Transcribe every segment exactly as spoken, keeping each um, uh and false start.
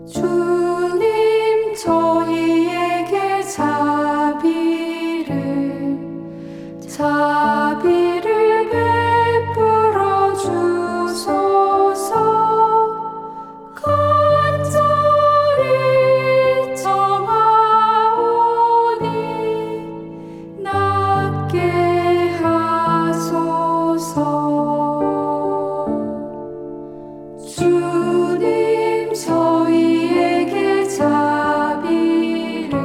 주님 저희에게 자비를 자비를 베풀어 주소서. 간절히 청하오니 낫게 하소서. 주님 저희에게 자비를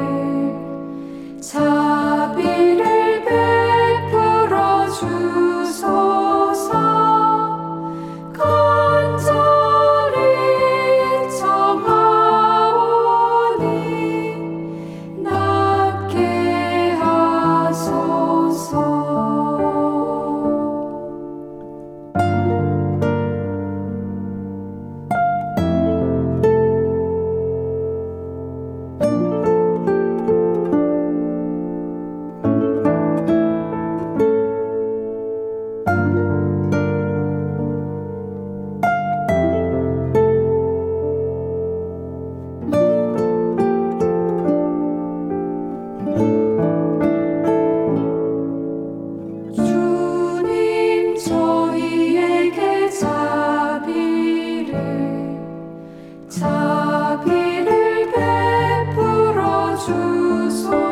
자비를 베풀어 주소서. 간절히 청하오니 낫게 하소서. 주님 저희에게 자비를 자비를 베풀어 주소서.